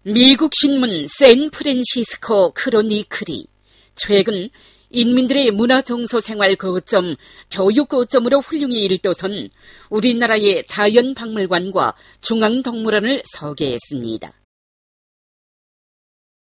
미국 신문 샌프란시스코 크로니클이 최근 인민들의 문화정서 생활 거점, 교육 거점으로 훌륭히 일떠선 우리나라의 자연박물관과 중앙동물원을 소개했습니다.